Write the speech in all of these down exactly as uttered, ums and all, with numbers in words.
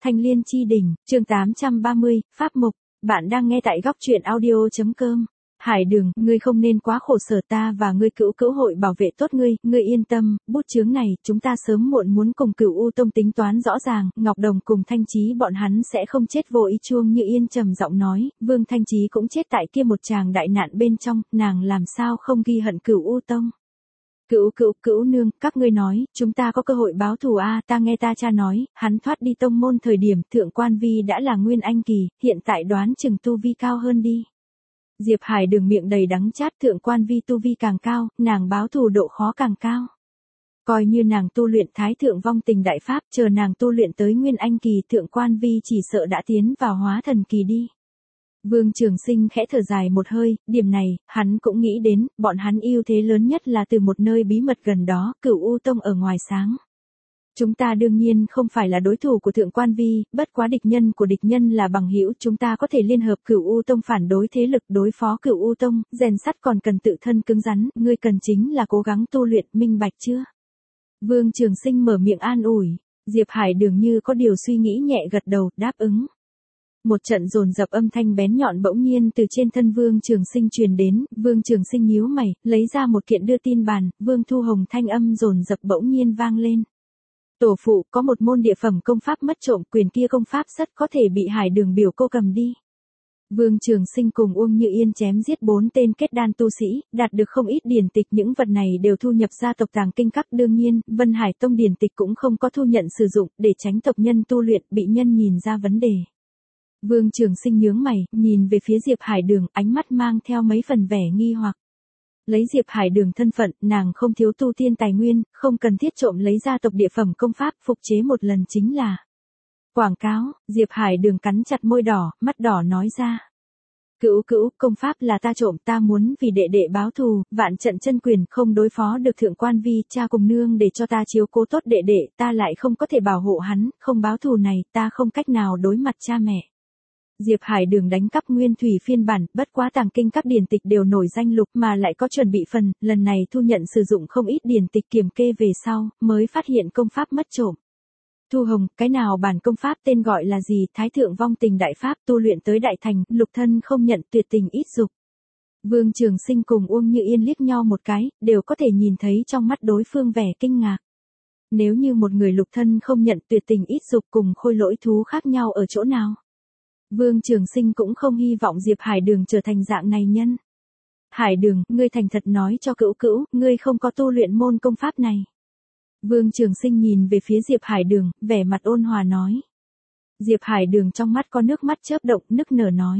Thanh Liên Chi Đỉnh, chương tám trăm ba mươi, Pháp Mục. Bạn đang nghe tại góc truyện audio.com. Hải Đường, ngươi không nên quá khổ sở, ta và ngươi cữu cữu hội bảo vệ tốt ngươi, ngươi yên tâm, bút chướng này, chúng ta sớm muộn muốn cùng Cửu U Tông tính toán rõ ràng, Ngọc Đồng cùng Thanh Chí bọn hắn sẽ không chết vô ý. Chuông Như Yên trầm giọng nói, Vương Thanh Chí cũng chết tại kia một tràng đại nạn bên trong, nàng làm sao không ghi hận Cửu U Tông. Cữu cữu cữu nương, các ngươi nói, chúng ta có cơ hội báo thù a, à, ta nghe ta cha nói, hắn thoát đi tông môn thời điểm thượng quan vi đã là nguyên anh kỳ, hiện tại đoán chừng tu vi cao hơn đi. Diệp Hải Đường miệng đầy đắng chát, thượng quan vi tu vi càng cao, nàng báo thù độ khó càng cao. Coi như nàng tu luyện Thái Thượng Vong Tình Đại Pháp, chờ nàng tu luyện tới nguyên anh kỳ, thượng quan vi chỉ sợ đã tiến vào hóa thần kỳ đi. Vương Trường Sinh khẽ thở dài một hơi, điểm này, hắn cũng nghĩ đến, bọn hắn ưu thế lớn nhất là từ một nơi bí mật gần đó, Cửu U Tông ở ngoài sáng. Chúng ta đương nhiên không phải là đối thủ của thượng quan vi, bất quá địch nhân của địch nhân là bằng hữu, chúng ta có thể liên hợp Cửu U Tông phản đối thế lực đối phó Cửu U Tông, rèn sắt còn cần tự thân cứng rắn, ngươi cần chính là cố gắng tu luyện, minh bạch chưa? Vương Trường Sinh mở miệng an ủi, Diệp Hải Đường như có điều suy nghĩ nhẹ gật đầu, đáp ứng. Một trận dồn dập âm thanh bén nhọn bỗng nhiên từ trên thân Vương Trường Sinh truyền đến, Vương Trường Sinh nhíu mày, lấy ra một kiện đưa tin bàn, Vương Thu Hồng thanh âm dồn dập bỗng nhiên vang lên. Tổ phụ, có một môn địa phẩm công pháp mất trộm, quyền kia công pháp rất có thể bị Hải Đường biểu cô cầm đi. Vương Trường Sinh cùng Uông Như Yên chém giết bốn tên kết đan tu sĩ, đạt được không ít điển tịch, những vật này đều thu nhập gia tộc tàng kinh các, đương nhiên, Vân Hải Tông điển tịch cũng không có thu nhận sử dụng, để tránh tộc nhân tu luyện bị nhân nhìn ra vấn đề. Vương Trường Sinh nhướng mày, nhìn về phía Diệp Hải Đường, ánh mắt mang theo mấy phần vẻ nghi hoặc. Lấy Diệp Hải Đường thân phận, nàng không thiếu tu tiên tài nguyên, không cần thiết trộm lấy gia tộc địa phẩm công pháp, phục chế một lần chính là. Quảng cáo, Diệp Hải Đường cắn chặt môi đỏ, mắt đỏ nói ra. Cữu cữu, công pháp là ta trộm, ta muốn vì đệ đệ báo thù, vạn trận chân quyền không đối phó được thượng quan vi, cha cùng nương để cho ta chiếu cố tốt đệ đệ, ta lại không có thể bảo hộ hắn, không báo thù này, ta không cách nào đối mặt cha mẹ. Diệp Hải Đường đánh cắp nguyên thủy phiên bản, bất quá tàng kinh các điển tịch đều nổi danh lục mà lại có chuẩn bị phần, lần này thu nhận sử dụng không ít điển tịch kiểm kê về sau, mới phát hiện công pháp mất trộm. Thu Hồng, cái nào bản công pháp tên gọi là gì? Thái Thượng Vong Tình Đại Pháp, tu luyện tới đại thành, lục thân không nhận, tuyệt tình ít dục. Vương Trường Sinh cùng Uông Như Yên liếc nhau một cái, đều có thể nhìn thấy trong mắt đối phương vẻ kinh ngạc. Nếu như một người lục thân không nhận, tuyệt tình ít dục cùng khôi lỗi thú khác nhau ở chỗ nào? Vương Trường Sinh cũng không hy vọng Diệp Hải Đường trở thành dạng này nhân. Hải Đường, ngươi thành thật nói cho cữu cữu, ngươi không có tu luyện môn công pháp này. Vương Trường Sinh nhìn về phía Diệp Hải Đường, vẻ mặt ôn hòa nói. Diệp Hải Đường trong mắt có nước mắt chớp động, nức nở nói.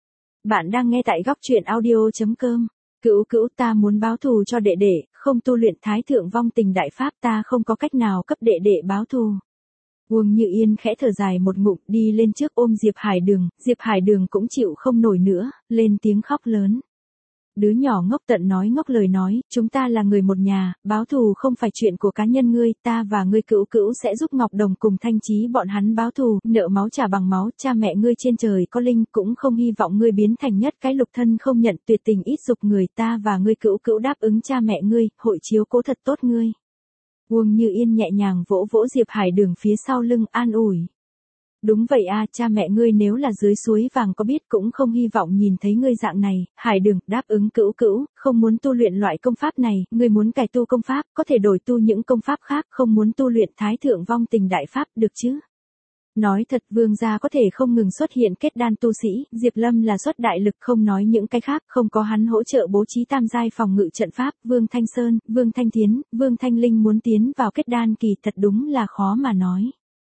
Bạn đang nghe tại góc truyện audio.com. Cữu cữu, ta muốn báo thù cho đệ đệ, không tu luyện Thái Thượng Vong Tình Đại Pháp, ta không có cách nào cấp đệ đệ báo thù. Uông Như Yên khẽ thở dài một ngụm, đi lên trước ôm Diệp Hải Đường, Diệp Hải Đường cũng chịu không nổi nữa, lên tiếng khóc lớn. Đứa nhỏ ngốc tận nói ngốc lời nói, chúng ta là người một nhà, báo thù không phải chuyện của cá nhân ngươi, ta và ngươi cữu cữu sẽ giúp Ngọc Đồng cùng Thanh Chí bọn hắn báo thù, nợ máu trả bằng máu, cha mẹ ngươi trên trời có linh, cũng không hy vọng ngươi biến thành nhất cái lục thân không nhận, tuyệt tình ít dục người, ta và ngươi cữu cữu đáp ứng cha mẹ ngươi, hội chiếu cố thật tốt ngươi. Uông Như Yên nhẹ nhàng vỗ vỗ Diệp Hải Đường phía sau lưng, an ủi. Đúng vậy a, cha mẹ ngươi nếu là dưới suối vàng có biết cũng không hy vọng nhìn thấy ngươi dạng này. Hải Đường, đáp ứng cữu cữu, không muốn tu luyện loại công pháp này, ngươi muốn cải tu công pháp, có thể đổi tu những công pháp khác, không muốn tu luyện Thái Thượng Vong Tình Đại Pháp, được chứ? Nói thật, Vương gia có thể không ngừng xuất hiện kết đan tu sĩ, Diệp Lâm là xuất đại lực, không nói những cái khác, không có hắn hỗ trợ bố trí tam giai phòng ngự trận pháp, Vương Thanh Sơn, Vương Thanh Thiến, Vương Thanh Linh muốn tiến vào kết đan kỳ thật đúng là khó mà nói.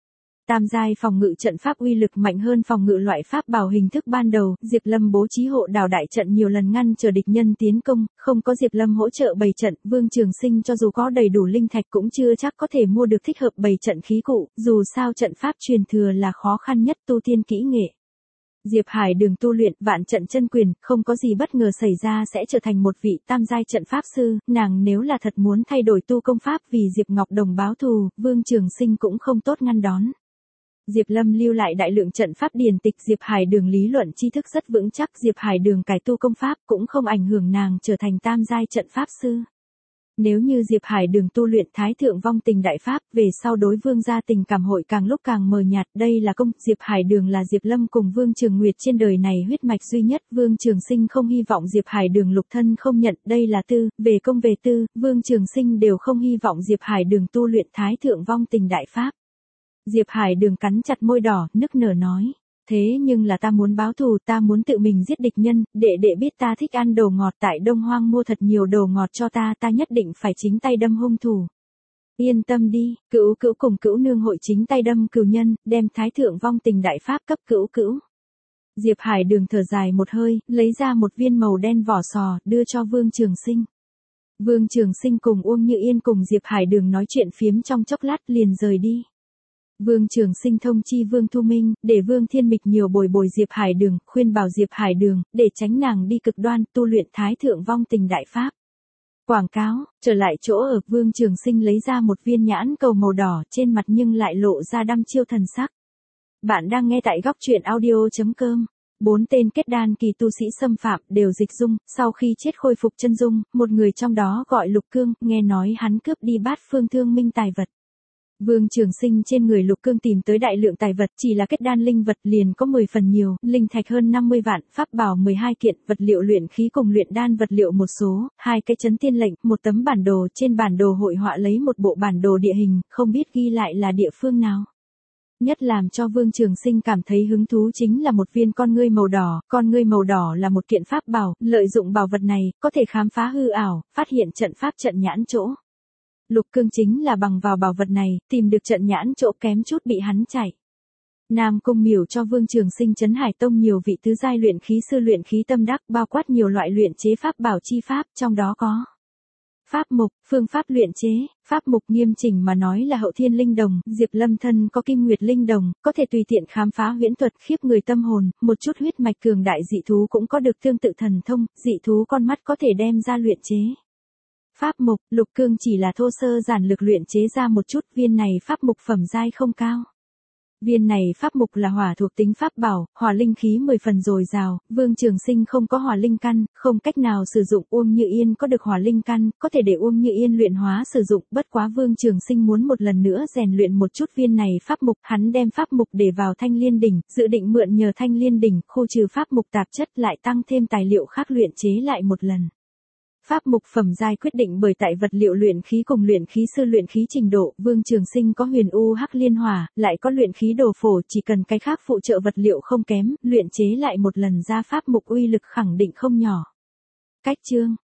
Tam giai phòng ngự trận pháp uy lực mạnh hơn phòng ngự loại pháp bảo hình thức ban đầu, Diệp Lâm bố trí hộ đào đại trận nhiều lần ngăn chờ địch nhân tiến công, không có Diệp Lâm hỗ trợ bày trận, Vương Trường Sinh cho dù có đầy đủ linh thạch cũng chưa chắc có thể mua được thích hợp bày trận khí cụ, dù sao trận pháp truyền thừa là khó khăn nhất tu tiên kỹ nghệ. Diệp Hải Đường tu luyện vạn trận chân quyền, không có gì bất ngờ xảy ra sẽ trở thành một vị tam giai trận pháp sư, nàng nếu là thật muốn thay đổi tu công pháp vì Diệp Ngọc Đồng báo thù, Vương Trường Sinh cũng không tốt ngăn đón. Diệp Lâm lưu lại đại lượng trận pháp điển tịch, Diệp Hải Đường lý luận tri thức rất vững chắc, Diệp Hải Đường cải tu công pháp cũng không ảnh hưởng nàng trở thành tam giai trận pháp sư. Nếu như Diệp Hải Đường tu luyện Thái Thượng Vong Tình Đại Pháp, về sau đối Vương gia tình cảm hội càng lúc càng mờ nhạt, đây là công, Diệp Hải Đường là Diệp Lâm cùng Vương Trường Nguyệt trên đời này huyết mạch duy nhất, Vương Trường Sinh không hy vọng Diệp Hải Đường lục thân không nhận, đây là tư, về công về tư, Vương Trường Sinh đều không hy vọng Diệp Hải Đường tu luyện Thái Thượng Vong Tình Đại Pháp. Diệp Hải Đường cắn chặt môi đỏ, nức nở nói. Thế nhưng là ta muốn báo thù, ta muốn tự mình giết địch nhân, đệ đệ biết ta thích ăn đồ ngọt, tại Đông Hoang mua thật nhiều đồ ngọt cho ta, ta nhất định phải chính tay đâm hung thủ. Yên tâm đi, Cữu Cữu cùng Cữu nương hội chính tay đâm cừu nhân, đem Thái Thượng Vong Tình Đại Pháp cấp Cữu Cữu. Diệp Hải Đường thở dài một hơi, lấy ra một viên màu đen vỏ sò, đưa cho Vương Trường Sinh. Vương Trường Sinh cùng Uông Như Yên cùng Diệp Hải Đường nói chuyện phiếm trong chốc lát liền rời đi. Vương Trường Sinh thông chi Vương Thu Minh, để Vương Thiên Mịch nhiều bồi bồi Diệp Hải Đường, khuyên bảo Diệp Hải Đường, để tránh nàng đi cực đoan, tu luyện Thái Thượng Vong Tình Đại Pháp. Quảng cáo, trở lại chỗ ở, Vương Trường Sinh lấy ra một viên nhãn cầu màu đỏ, trên mặt nhưng lại lộ ra đăm chiêu thần sắc. Bạn đang nghe tại góc truyện audio chấm com. Bốn tên kết đan kỳ tu sĩ xâm phạm đều dịch dung, sau khi chết khôi phục chân dung, một người trong đó gọi Lục Cương, nghe nói hắn cướp đi Bát Phương Thương Minh tài vật. Vương Trường Sinh trên người Lục Cương tìm tới đại lượng tài vật, chỉ là kết đan linh vật liền có mười phần nhiều, linh thạch hơn năm mươi vạn, pháp bảo mười hai kiện, vật liệu luyện khí cùng luyện đan vật liệu một số, hai cái chấn tiên lệnh, một tấm bản đồ, trên bản đồ hội họa lấy một bộ bản đồ địa hình, không biết ghi lại là địa phương nào. Nhất làm cho Vương Trường Sinh cảm thấy hứng thú chính là một viên con ngươi màu đỏ, con ngươi màu đỏ là một kiện pháp bảo, lợi dụng bảo vật này, có thể khám phá hư ảo, phát hiện trận pháp trận nhãn chỗ. Lục Cương chính là bằng vào bảo vật này, tìm được trận nhãn chỗ kém chút bị hắn chạy. Nam Cung Miểu cho Vương Trường Sinh Trấn Hải Tông nhiều vị tứ giai luyện khí sư luyện khí tâm đắc, bao quát nhiều loại luyện chế pháp bảo chi pháp, trong đó có pháp mục, phương pháp luyện chế, pháp mục nghiêm chỉnh mà nói là hậu thiên linh đồng, Diệp Lâm thân có kim nguyệt linh đồng, có thể tùy tiện khám phá huyễn thuật khiếp người tâm hồn, một chút huyết mạch cường đại dị thú cũng có được tương tự thần thông, dị thú con mắt có thể đem ra luyện chế. Pháp mục, Lục Cương chỉ là thô sơ giản lược luyện chế ra một chút, viên này pháp mục phẩm giai không cao. Viên này pháp mục là hỏa thuộc tính pháp bảo, hỏa linh khí mười phần dồi dào, Vương Trường Sinh không có hỏa linh căn, không cách nào sử dụng, Uông Như Yên có được hỏa linh căn, có thể để Uông Như Yên luyện hóa sử dụng, bất quá Vương Trường Sinh muốn một lần nữa rèn luyện một chút viên này pháp mục, hắn đem pháp mục để vào Thanh Liên đỉnh, dự định mượn nhờ Thanh Liên đỉnh, khu trừ pháp mục tạp chất lại tăng thêm tài liệu khác luyện chế lại một lần. Pháp mục phẩm giai quyết định bởi tại vật liệu luyện khí cùng luyện khí sư luyện khí trình độ, Vương Trường Sinh có huyền u hắc liên hỏa, lại có luyện khí đồ phổ, chỉ cần cái khác phụ trợ vật liệu không kém, luyện chế lại một lần ra pháp mục uy lực khẳng định không nhỏ. Cách chương